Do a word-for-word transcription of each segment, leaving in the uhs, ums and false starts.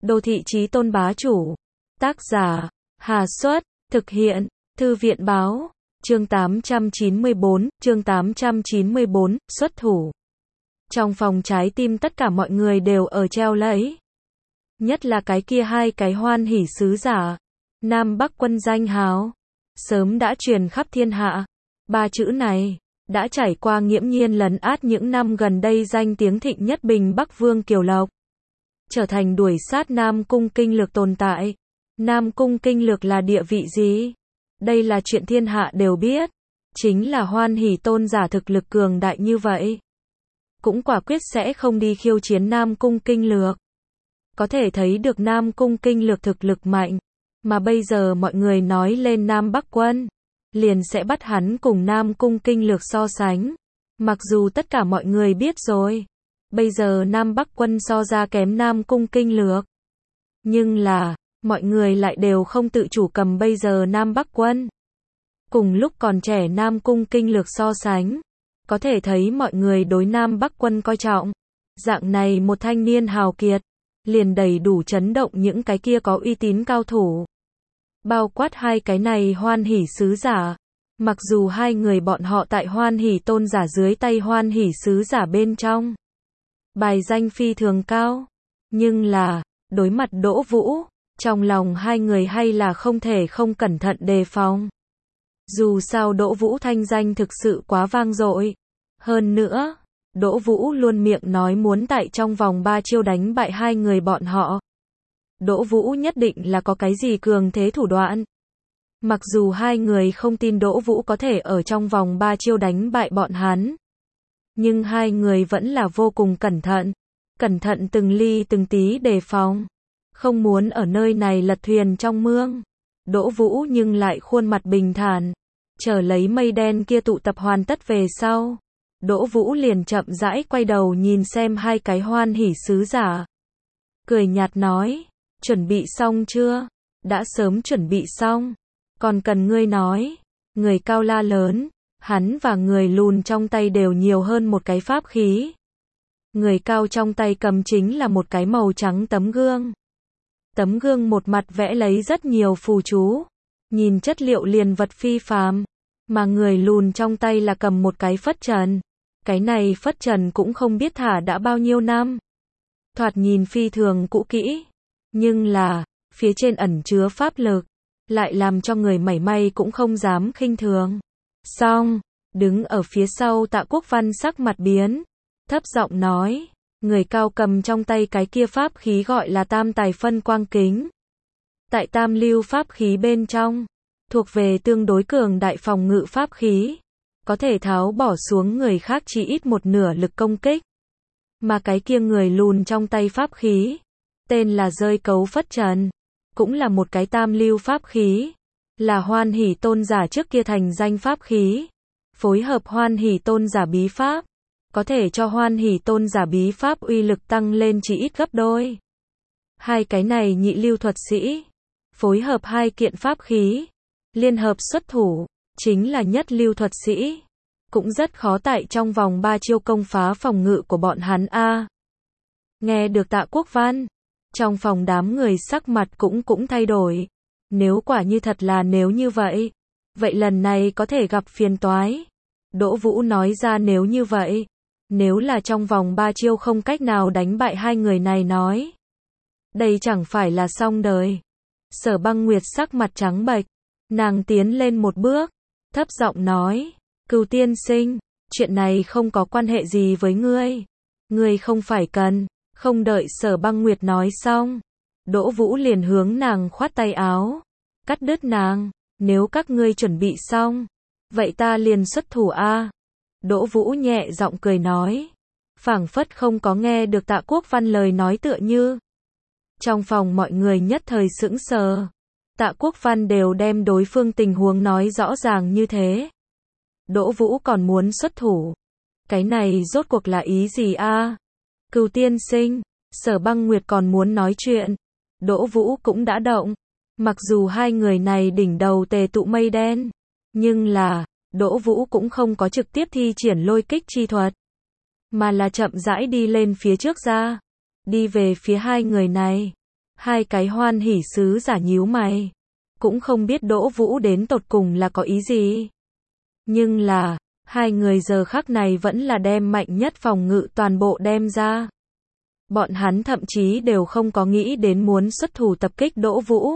Đô thị chí tôn bá chủ. Tác giả, Hà Xuất, thực hiện, Thư viện báo, chương tám trăm chín mươi bốn, chương tám trăm chín mươi bốn, xuất thủ. Trong phòng trái tim tất cả mọi người đều ở treo lẫy. Nhất là cái kia hai cái hoan hỷ sứ giả. Nam Bắc quân danh hào. Sớm đã truyền khắp thiên hạ. Ba chữ này, đã trải qua nghiễm nhiên lấn át những năm gần đây danh tiếng thịnh nhất Bình Bắc Vương Kiều Lộc. Trở thành đuổi sát Nam Cung Kinh Lược tồn tại. Nam Cung Kinh Lược là địa vị gì? Đây là chuyện thiên hạ đều biết. Chính là hoan hỷ tôn giả thực lực cường đại như vậy. Cũng quả quyết sẽ không đi khiêu chiến Nam Cung Kinh Lược. Có thể thấy được Nam Cung Kinh Lược thực lực mạnh. Mà bây giờ mọi người nói lên Nam Bắc quân. Liền sẽ bắt hắn cùng Nam Cung Kinh Lược so sánh. Mặc dù tất cả mọi người biết rồi. Bây giờ Nam Bắc quân so ra kém Nam Cung Kinh Lược. Nhưng là, mọi người lại đều không tự chủ cầm bây giờ Nam Bắc quân. Cùng lúc còn trẻ Nam Cung Kinh Lược so sánh. Có thể thấy mọi người đối Nam Bắc quân coi trọng. Dạng này một thanh niên hào kiệt. Liền đầy đủ chấn động những cái kia có uy tín cao thủ. Bao quát hai cái này hoan hỷ sứ giả. Mặc dù hai người bọn họ tại hoan hỷ tôn giả dưới tay hoan hỷ sứ giả bên trong. Bài danh phi thường cao. Nhưng là, đối mặt Đỗ Vũ, trong lòng hai người hay là không thể không cẩn thận đề phòng. Dù sao Đỗ Vũ thanh danh thực sự quá vang dội. Hơn nữa, Đỗ Vũ luôn miệng nói muốn tại trong vòng ba chiêu đánh bại hai người bọn họ. Đỗ Vũ nhất định là có cái gì cường thế thủ đoạn. Mặc dù hai người không tin Đỗ Vũ có thể ở trong vòng ba chiêu đánh bại bọn hắn. Nhưng hai người vẫn là vô cùng cẩn thận. Cẩn thận từng ly từng tí đề phòng. Không muốn ở nơi này lật thuyền trong mương. Đỗ Vũ nhưng lại khuôn mặt bình thản. Chờ lấy mây đen kia tụ tập hoàn tất về sau. Đỗ Vũ liền chậm rãi quay đầu nhìn xem hai cái hoan hỷ sứ giả. Cười nhạt nói, chuẩn bị xong chưa? Đã sớm chuẩn bị xong. Còn cần ngươi nói. Người cao la lớn. Hắn và người lùn trong tay đều nhiều hơn một cái pháp khí. Người cao trong tay cầm chính là một cái màu trắng tấm gương. Tấm gương một mặt vẽ lấy rất nhiều phù chú. Nhìn chất liệu liền vật phi phàm. Mà người lùn trong tay là cầm một cái phất trần. Cái này phất trần cũng không biết thả đã bao nhiêu năm. Thoạt nhìn phi thường cũ kỹ. Nhưng là, phía trên ẩn chứa pháp lực. Lại làm cho người mảy may cũng không dám khinh thường. Xong, đứng ở phía sau Tạ Quốc Văn sắc mặt biến. Thấp giọng nói, người cao cầm trong tay cái kia pháp khí gọi là tam tài phân quang kính. Tại tam lưu pháp khí bên trong, thuộc về tương đối cường đại phòng ngự pháp khí. Có thể tháo bỏ xuống người khác chỉ ít một nửa lực công kích. Mà cái kia người lùn trong tay pháp khí, tên là rơi cấu phất trần. Cũng là một cái tam lưu pháp khí. Là hoan hỷ tôn giả trước kia thành danh pháp khí. Phối hợp hoan hỷ tôn giả bí pháp. Có thể cho hoan hỷ tôn giả bí pháp uy lực tăng lên chỉ ít gấp đôi. Hai cái này nhị lưu thuật sĩ. Phối hợp hai kiện pháp khí. Liên hợp xuất thủ. Chính là nhất lưu thuật sĩ. Cũng rất khó tại trong vòng ba chiêu công phá phòng ngự của bọn hắn a. Nghe được Tạ Quốc Văn. Trong phòng đám người sắc mặt cũng cũng thay đổi. Nếu quả như thật là nếu như vậy. Vậy lần này có thể gặp phiền toái. Đỗ Vũ nói ra nếu như vậy. Nếu là trong vòng ba chiêu không cách nào đánh bại hai người này nói. Đây chẳng phải là xong đời. Sở Băng Nguyệt sắc mặt trắng bệch. Nàng tiến lên một bước. Thấp giọng nói. Cửu tiên sinh. Chuyện này không có quan hệ gì với ngươi. Ngươi không phải cần. Không đợi Sở Băng Nguyệt nói xong. Đỗ Vũ liền hướng nàng khoát tay áo. Cắt đứt nàng. Nếu các ngươi chuẩn bị xong. Vậy ta liền xuất thủ a. Đỗ Vũ nhẹ giọng cười nói. Phảng phất không có nghe được Tạ Quốc Văn lời nói tựa như. Trong phòng mọi người nhất thời sững sờ. Tạ Quốc Văn đều đem đối phương tình huống nói rõ ràng như thế. Đỗ Vũ còn muốn xuất thủ. Cái này rốt cuộc là ý gì a? Cửu tiên sinh. Sở Băng Nguyệt còn muốn nói chuyện. Đỗ Vũ cũng đã động. Mặc dù hai người này đỉnh đầu tề tụ mây đen. Nhưng là, Đỗ Vũ cũng không có trực tiếp thi triển lôi kích chi thuật. Mà là chậm rãi đi lên phía trước ra. Đi về phía hai người này. Hai cái hoan hỉ sứ giả nhíu mày. Cũng không biết Đỗ Vũ đến tột cùng là có ý gì. Nhưng là, hai người giờ khắc này vẫn là đem mạnh nhất phòng ngự toàn bộ đem ra. Bọn hắn thậm chí đều không có nghĩ đến muốn xuất thủ tập kích Đỗ Vũ.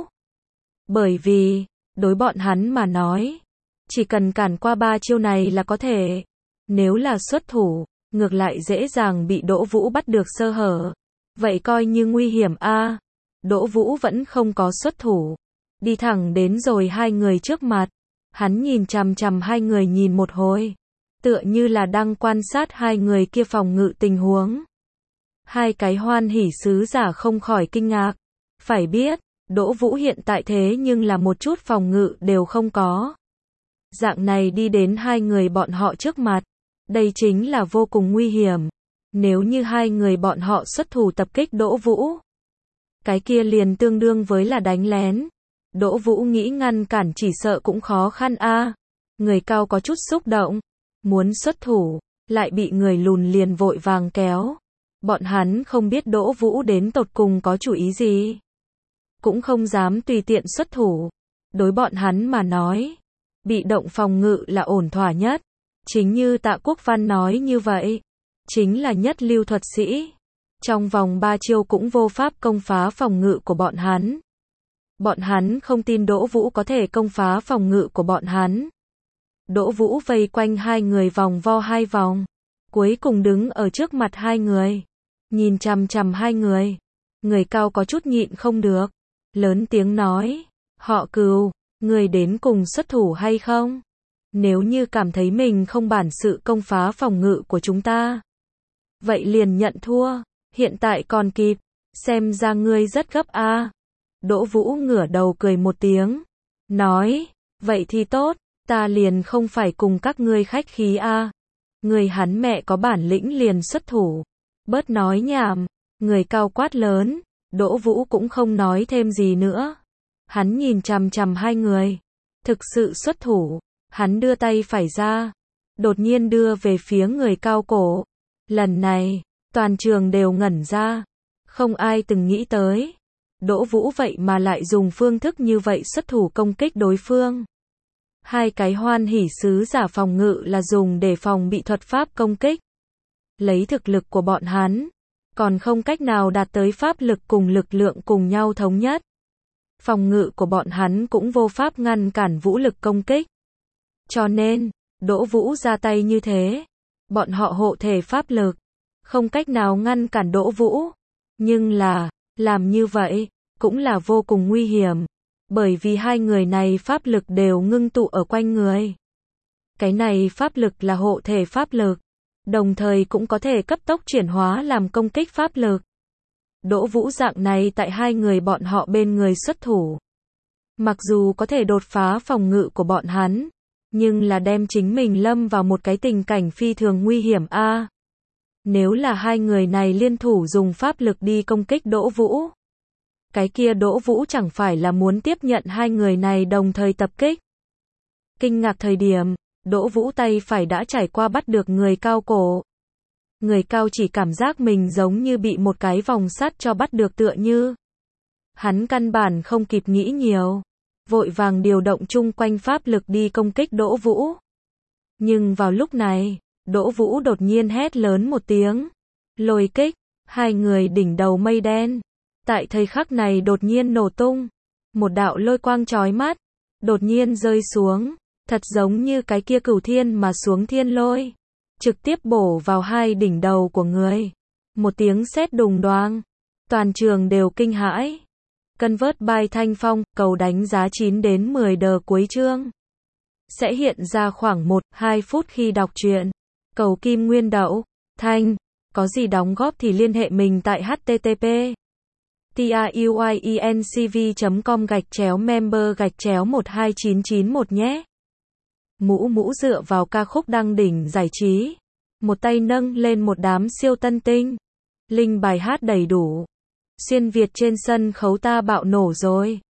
Bởi vì, đối bọn hắn mà nói, chỉ cần cản qua ba chiêu này là có thể. Nếu là xuất thủ, ngược lại dễ dàng bị Đỗ Vũ bắt được sơ hở. Vậy coi như nguy hiểm a. Đỗ Vũ vẫn không có xuất thủ. Đi thẳng đến rồi hai người trước mặt. Hắn nhìn chằm chằm hai người nhìn một hồi. Tựa như là đang quan sát hai người kia phòng ngự tình huống. Hai cái hoan hỉ sứ giả không khỏi kinh ngạc. Phải biết, Đỗ Vũ hiện tại thế nhưng là một chút phòng ngự đều không có. Dạng này đi đến hai người bọn họ trước mặt. Đây chính là vô cùng nguy hiểm. Nếu như hai người bọn họ xuất thủ tập kích Đỗ Vũ, cái kia liền tương đương với là đánh lén. Đỗ Vũ nghĩ ngăn cản chỉ sợ cũng khó khăn a. Người cao có chút xúc động, muốn xuất thủ, lại bị người lùn liền vội vàng kéo. Bọn hắn không biết Đỗ Vũ đến tột cùng có chủ ý gì, cũng không dám tùy tiện xuất thủ. Đối bọn hắn mà nói, bị động phòng ngự là ổn thỏa nhất. Chính như Tạ Quốc Văn nói như vậy, chính là nhất lưu thuật sĩ. Trong vòng ba chiêu cũng vô pháp công phá phòng ngự của bọn hắn. Bọn hắn không tin Đỗ Vũ có thể công phá phòng ngự của bọn hắn. Đỗ Vũ vây quanh hai người vòng vo hai vòng, cuối cùng đứng ở trước mặt hai người, nhìn chằm chằm hai người. Người cao có chút nhịn không được, lớn tiếng nói, họ Cừu, người đến cùng xuất thủ hay không? Nếu như cảm thấy mình không bản sự công phá phòng ngự của chúng ta, vậy liền nhận thua, hiện tại còn kịp, xem ra ngươi rất gấp a. À. Đỗ Vũ ngửa đầu cười một tiếng, nói, vậy thì tốt, ta liền không phải cùng các ngươi khách khí a. À. Người hắn mẹ có bản lĩnh liền xuất thủ, bớt nói nhảm. Người cao quát lớn. Đỗ Vũ cũng không nói thêm gì nữa. Hắn nhìn chằm chằm hai người, thực sự xuất thủ. Hắn đưa tay phải ra, đột nhiên đưa về phía người cao cổ. Lần này, toàn trường đều ngẩn ra, không ai từng nghĩ tới. Đỗ Vũ vậy mà lại dùng phương thức như vậy xuất thủ công kích đối phương. Hai cái hoan hỉ sứ giả phòng ngự là dùng để phòng bị thuật pháp công kích. Lấy thực lực của bọn hắn, còn không cách nào đạt tới pháp lực cùng lực lượng cùng nhau thống nhất. Phòng ngự của bọn hắn cũng vô pháp ngăn cản vũ lực công kích. Cho nên, Đỗ Vũ ra tay như thế, bọn họ hộ thể pháp lực, không cách nào ngăn cản Đỗ Vũ. Nhưng là, làm như vậy, cũng là vô cùng nguy hiểm, bởi vì hai người này pháp lực đều ngưng tụ ở quanh người. Cái này pháp lực là hộ thể pháp lực, đồng thời cũng có thể cấp tốc chuyển hóa làm công kích pháp lực. Đỗ Vũ dạng này tại hai người bọn họ bên người xuất thủ, mặc dù có thể đột phá phòng ngự của bọn hắn, nhưng là đem chính mình lâm vào một cái tình cảnh phi thường nguy hiểm a. À, nếu là hai người này liên thủ dùng pháp lực đi công kích Đỗ Vũ, cái kia Đỗ Vũ chẳng phải là muốn tiếp nhận hai người này đồng thời tập kích. Kinh ngạc thời điểm, Đỗ Vũ tay phải đã trải qua bắt được người cao cổ. Người cao chỉ cảm giác mình giống như bị một cái vòng sắt cho bắt được tựa như. Hắn căn bản không kịp nghĩ nhiều, vội vàng điều động chung quanh pháp lực đi công kích Đỗ Vũ. Nhưng vào lúc này, Đỗ Vũ đột nhiên hét lớn một tiếng. Lôi kích, hai người đỉnh đầu mây đen. Tại thời khắc này đột nhiên nổ tung. Một đạo lôi quang chói mắt, đột nhiên rơi xuống, thật giống như cái kia cửu thiên mà xuống thiên lôi. Trực tiếp bổ vào hai đỉnh đầu của người. Một tiếng sét đùng đoang. Toàn trường đều kinh hãi. Convert by Thanh Phong, cầu đánh giá chín đến mười đờ cuối chương. Sẽ hiện ra khoảng một đến hai phút khi đọc truyện. Cầu kim nguyên đậu. Thanh. Có gì đóng góp thì liên hệ mình tại http truyencv chấm com gạch chéo member gạch chéo một hai chín chín một nhé. Mũ mũ dựa vào ca khúc đăng đỉnh giải trí. Một tay nâng lên một đám siêu tân tinh. Linh bài hát đầy đủ. Xuyên Việt trên sân khấu ta bạo nổ rồi.